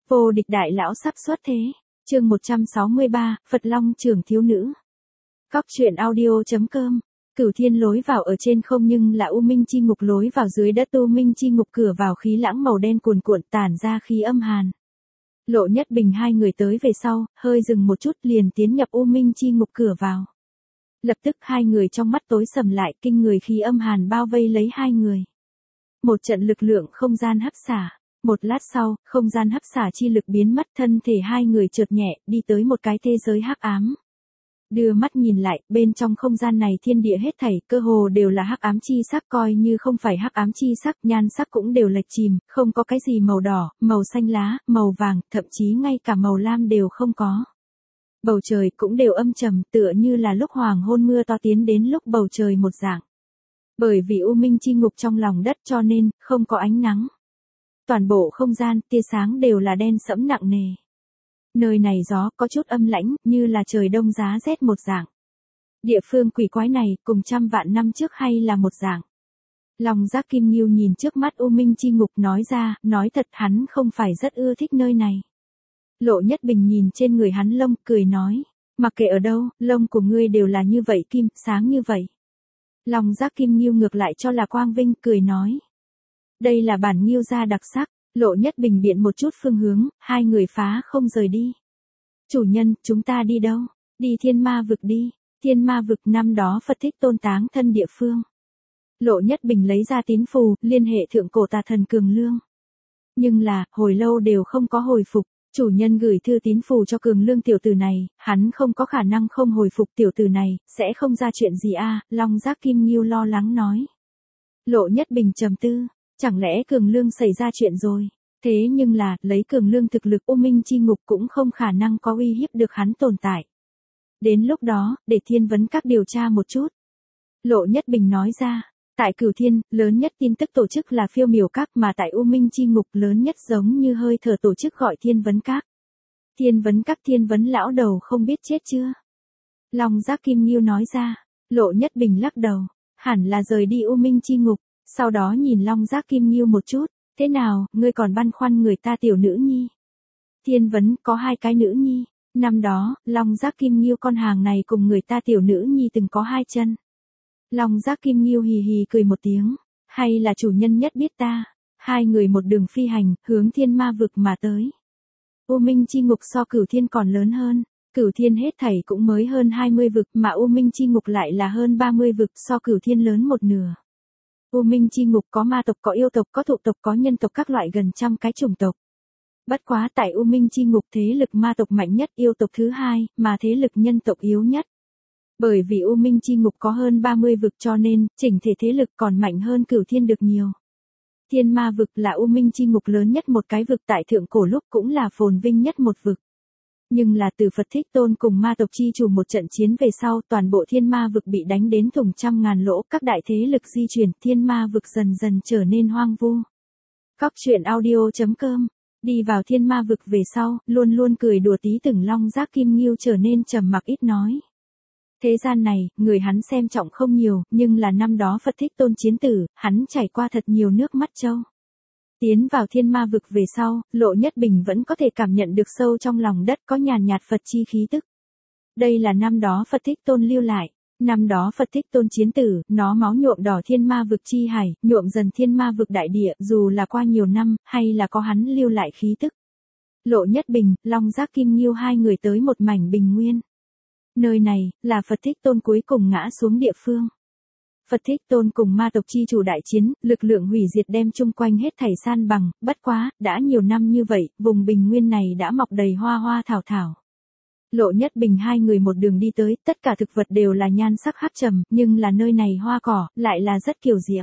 Vô địch đại lão sắp xuất thế. Chương 163, Phật Long trưởng thiếu nữ. Góc truyện audio.com. Cửu thiên lối vào ở trên không nhưng là U Minh chi ngục lối vào dưới đất. U Minh chi ngục cửa vào khí lãng màu đen cuồn cuộn tản ra khí âm hàn. Lộ Nhất Bình hai người tới về sau, hơi dừng một chút liền tiến nhập U Minh chi ngục cửa vào. Lập tức hai người trong mắt tối sầm lại, kinh người khí âm hàn bao vây lấy hai người. Một trận lực lượng không gian hấp xả. Một lát sau, không gian hấp xả chi lực biến mất, thân thể hai người trượt nhẹ, đi tới một cái thế giới hắc ám. Đưa mắt nhìn lại, bên trong không gian này thiên địa hết thảy, cơ hồ đều là hắc ám chi sắc, coi như không phải hắc ám chi sắc, nhan sắc cũng đều lệch chìm, không có cái gì màu đỏ, màu xanh lá, màu vàng, thậm chí ngay cả màu lam đều không có. Bầu trời cũng đều âm trầm, tựa như là lúc hoàng hôn mưa to tiến đến lúc bầu trời một dạng. Bởi vì U Minh chi ngục trong lòng đất cho nên, không có ánh nắng. Toàn bộ không gian, tia sáng đều là đen sẫm nặng nề. Nơi này gió có chút âm lãnh, như là trời đông giá rét một dạng. Địa phương quỷ quái này, cùng trăm vạn năm trước hay là một dạng. Long Giác Kim Ngưu nhìn trước mắt U Minh chi ngục nói ra, nói thật hắn không phải rất ưa thích nơi này. Lộ Nhất Bình nhìn trên người hắn lông, cười nói, mặc kệ ở đâu, lông của ngươi đều là như vậy kim, sáng như vậy. Long Giác Kim Ngưu ngược lại cho là quang vinh, cười nói. Đây là bản Ngưu gia đặc sắc. Lộ Nhất Bình biện một chút phương hướng, hai người phá không rời đi. Chủ nhân, chúng ta đi đâu? Đi Thiên Ma vực đi. Thiên Ma vực năm đó Phật Thích Tôn táng thân địa phương. Lộ Nhất Bình lấy ra tín phù, liên hệ thượng cổ tà thần Cường Lương. Nhưng là, hồi lâu đều không có hồi phục. Chủ nhân gửi thư tín phù cho Cường Lương tiểu tử này, hắn không có khả năng không hồi phục tiểu tử này, sẽ không ra chuyện gì a. Long Giác Kim Ngưu lo lắng nói. Lộ Nhất Bình trầm tư. Chẳng lẽ Cường Lương xảy ra chuyện rồi? Thế nhưng là, lấy Cường Lương thực lực U Minh chi ngục cũng không khả năng có uy hiếp được hắn tồn tại. Đến lúc đó, để Thiên Vấn Các điều tra một chút. Lộ Nhất Bình nói ra, tại Cửu Thiên, lớn nhất tin tức tổ chức là Phiêu Miểu Các mà tại U Minh chi ngục lớn nhất giống như hơi thở tổ chức gọi Thiên Vấn Các. Thiên Vấn Các Thiên Vấn lão đầu không biết chết chưa? Long Giác Kim Ngưu nói ra, Lộ Nhất Bình lắc đầu, hẳn là rời đi U Minh chi ngục. Sau đó nhìn Long Giác Kim Ngưu một chút, thế nào, ngươi còn băn khoăn người ta tiểu nữ nhi. Thiên Vấn có hai cái nữ nhi, năm đó, Long Giác Kim Ngưu con hàng này cùng người ta tiểu nữ nhi từng có hai chân. Long Giác Kim Ngưu hì hì cười một tiếng, hay là chủ nhân nhất biết ta. Hai người một đường phi hành, hướng Thiên Ma vực mà tới. U Minh chi ngục so Cửu Thiên còn lớn hơn. Cửu Thiên hết thảy cũng mới hơn 20 vực mà U Minh chi ngục lại là hơn 30 vực, so Cửu Thiên lớn một nửa. U Minh chi ngục có ma tộc, có yêu tộc, có thụ tộc, có nhân tộc, các loại gần trăm cái chủng tộc. Bất quá tại U Minh chi ngục thế lực ma tộc mạnh nhất, yêu tộc thứ hai, mà thế lực nhân tộc yếu nhất. Bởi vì U Minh chi ngục có hơn 30 vực cho nên, chỉnh thể thế lực còn mạnh hơn Cửu Thiên được nhiều. Thiên Ma vực là U Minh chi ngục lớn nhất một cái vực, tại thượng cổ lúc cũng là phồn vinh nhất một vực. Nhưng là từ Phật Thích Tôn cùng ma tộc chi chủ một trận chiến về sau, toàn bộ Thiên Ma vực bị đánh đến thủng trăm ngàn lỗ, các đại thế lực di chuyển, Thiên Ma vực dần dần trở nên hoang vu. Góc truyện audio.com. Đi vào Thiên Ma vực về sau, luôn luôn cười đùa tí từng Long Giác Kim Ngưu trở nên trầm mặc ít nói. Thế gian này, người hắn xem trọng không nhiều, nhưng là năm đó Phật Thích Tôn chiến tử, hắn trải qua thật nhiều nước mắt trâu. Tiến vào Thiên Ma vực về sau, Lộ Nhất Bình vẫn có thể cảm nhận được sâu trong lòng đất có nhàn nhạt Phật chi khí tức. Đây là năm đó Phật Thích Tôn lưu lại. Năm đó Phật Thích Tôn chiến tử, nó máu nhuộm đỏ Thiên Ma vực chi hải, nhuộm dần Thiên Ma vực đại địa, dù là qua nhiều năm, hay là có hắn lưu lại khí tức. Lộ Nhất Bình, Long Giác Kim Ngưu hai người tới một mảnh bình nguyên. Nơi này, là Phật Thích Tôn cuối cùng ngã xuống địa phương. Phật Thích Tôn cùng ma tộc chi chủ đại chiến, lực lượng hủy diệt đem chung quanh hết thảy san bằng, bất quá, đã nhiều năm như vậy, vùng bình nguyên này đã mọc đầy hoa hoa thảo thảo. Lộ Nhất Bình hai người một đường đi tới, tất cả thực vật đều là nhan sắc hắc trầm, nhưng là nơi này hoa cỏ, lại là rất kiều diễm.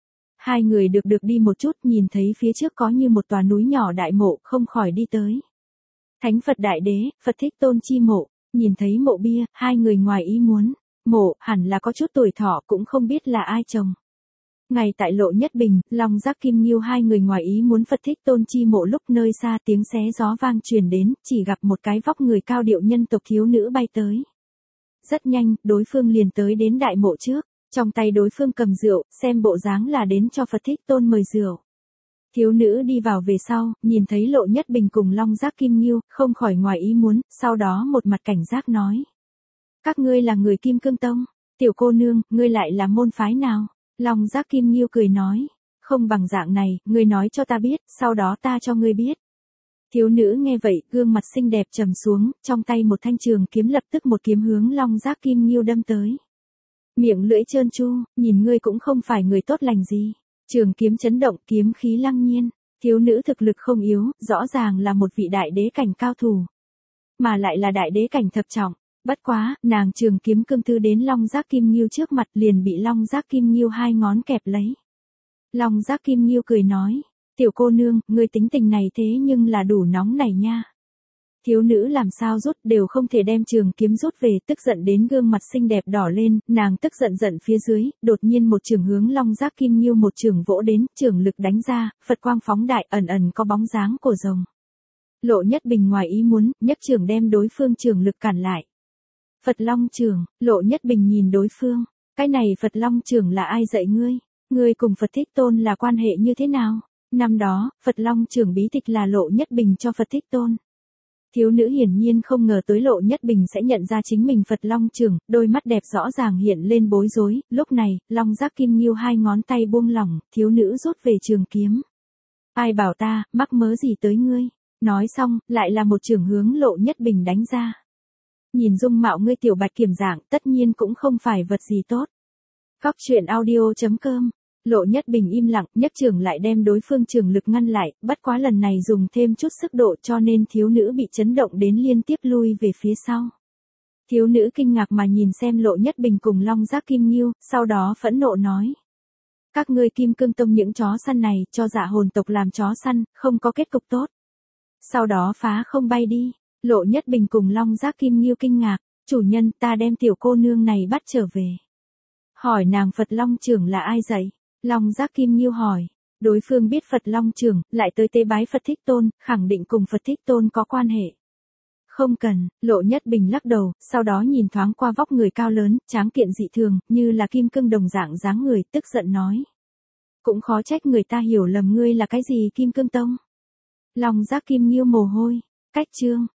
Hai người được đi một chút, nhìn thấy phía trước có như một tòa núi nhỏ đại mộ, không khỏi đi tới. Thánh Phật Đại Đế, Phật Thích Tôn chi mộ, nhìn thấy mộ bia, hai người ngoài ý muốn. Mộ, hẳn là có chút tuổi thọ cũng không biết là ai trồng. Ngày tại Lộ Nhất Bình, Long Giác Kim Ngưu hai người ngoài ý muốn Phật Thích Tôn chi mộ lúc nơi xa tiếng xé gió vang truyền đến, chỉ gặp một cái vóc người cao điệu nhân tộc thiếu nữ bay tới. Rất nhanh, đối phương liền tới đến đại mộ trước, trong tay đối phương cầm rượu, xem bộ dáng là đến cho Phật Thích Tôn mời rượu. Thiếu nữ đi vào về sau, nhìn thấy Lộ Nhất Bình cùng Long Giác Kim Nghiêu, không khỏi ngoài ý muốn, sau đó một mặt cảnh giác nói. Các ngươi là người Kim Cương Tông, tiểu cô nương, ngươi lại là môn phái nào? Long Giác Kim Nghiêu cười nói, không bằng dạng này, ngươi nói cho ta biết, sau đó ta cho ngươi biết. Thiếu nữ nghe vậy, gương mặt xinh đẹp trầm xuống, trong tay một thanh trường kiếm lập tức một kiếm hướng Long Giác Kim Nghiêu đâm tới. Miệng lưỡi trơn tru, nhìn ngươi cũng không phải người tốt lành gì. Trường kiếm chấn động, kiếm khí lăng nhiên. Thiếu nữ thực lực không yếu, rõ ràng là một vị đại đế cảnh cao thủ. Mà lại là đại đế cảnh thập trọng. Bất quá, nàng trường kiếm cương tư đến Long Giác Kim Nghiêu trước mặt liền bị Long Giác Kim Nghiêu hai ngón kẹp lấy. Long Giác Kim Nghiêu cười nói, tiểu cô nương, ngươi tính tình này thế nhưng là đủ nóng này nha. Thiếu nữ làm sao rút đều không thể đem trường kiếm rút về, tức giận đến gương mặt xinh đẹp đỏ lên, nàng tức giận phía dưới, đột nhiên một trường hướng Long Giác Kim Nghiêu một trường vỗ đến, trường lực đánh ra, Phật quang phóng đại, ẩn ẩn có bóng dáng của rồng. Lộ Nhất Bình ngoài ý muốn, nhấc trường đem đối phương trường lực cản lại. Phật Long trường, Lộ Nhất Bình nhìn đối phương, cái này Phật Long trường là ai dạy ngươi? Ngươi cùng Phật Thích Tôn là quan hệ như thế nào? Năm đó, Phật Long trường bí tịch là Lộ Nhất Bình cho Phật Thích Tôn. Thiếu nữ hiển nhiên không ngờ tới Lộ Nhất Bình sẽ nhận ra chính mình Phật Long trường, đôi mắt đẹp rõ ràng hiện lên bối rối, lúc này, Long Giác Kim Nghiêu hai ngón tay buông lỏng, thiếu nữ rút về trường kiếm. Ai bảo ta, mắc mớ gì tới ngươi? Nói xong, lại là một trường hướng Lộ Nhất Bình đánh ra. Nhìn dung mạo ngươi tiểu bạch kiểm dạng, tất nhiên cũng không phải vật gì tốt. Góc truyện audio.com. Lộ Nhất Bình im lặng, nhấc trường lại đem đối phương trường lực ngăn lại, bất quá lần này dùng thêm chút sức độ cho nên thiếu nữ bị chấn động đến liên tiếp lui về phía sau. Thiếu nữ kinh ngạc mà nhìn xem Lộ Nhất Bình cùng Long Giác Kim Nghiêu, sau đó phẫn nộ nói. Các ngươi Kim Cương Tông những chó săn này, cho dạ hồn tộc làm chó săn, không có kết cục tốt. Sau đó phá không bay đi, Lộ Nhất Bình cùng Long Giác Kim Nghiêu kinh ngạc, chủ nhân ta đem tiểu cô nương này bắt trở về. Hỏi nàng Phật Long trưởng là ai dạy? Long Giác Kim Nghiêu hỏi, đối phương biết Phật Long trưởng, lại tới tế bái Phật Thích Tôn, khẳng định cùng Phật Thích Tôn có quan hệ. Không cần, Lộ Nhất Bình lắc đầu, sau đó nhìn thoáng qua vóc người cao lớn, tráng kiện dị thường, như là kim cương đồng dạng dáng người, tức giận nói. Cũng khó trách người ta hiểu lầm ngươi là cái gì Kim Cương Tông. Long Giác Kim Nghiêu mồ hôi, cách chương.